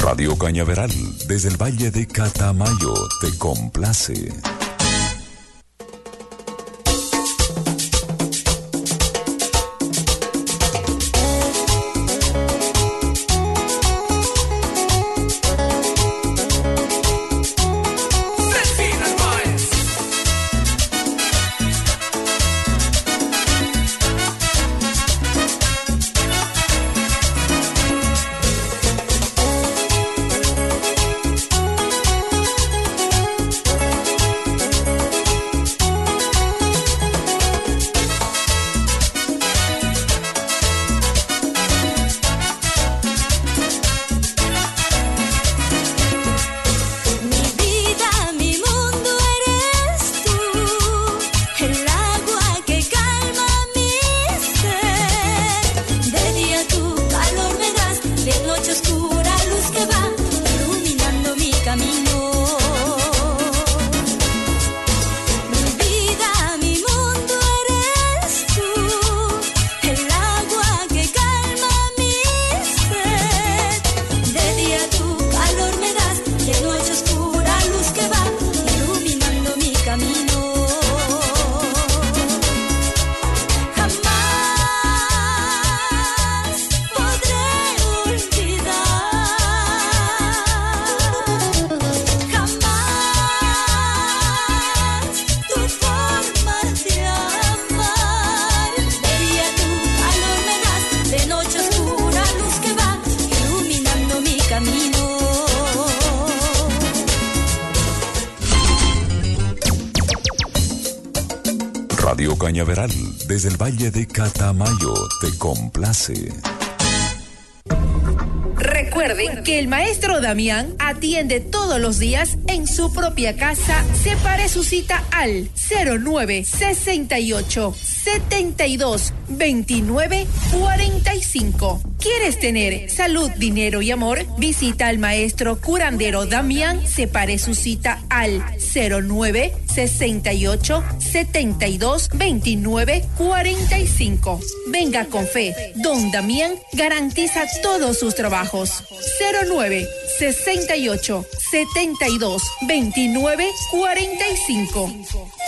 Radio Cañaveral, desde el Valle de Catamayo, te complace. Radio Cañaveral, desde el Valle de Catamayo, te complace. Recuerden que el maestro Damián atiende todos los días en su propia casa. Separe su cita al 0968 72 29 45. ¿Quieres tener salud, dinero y amor? Visita al maestro curandero Damián. Separe su cita al 0968 72 29 45. Venga con fe. Don Damián garantiza todos sus trabajos. 0968 72 29 45.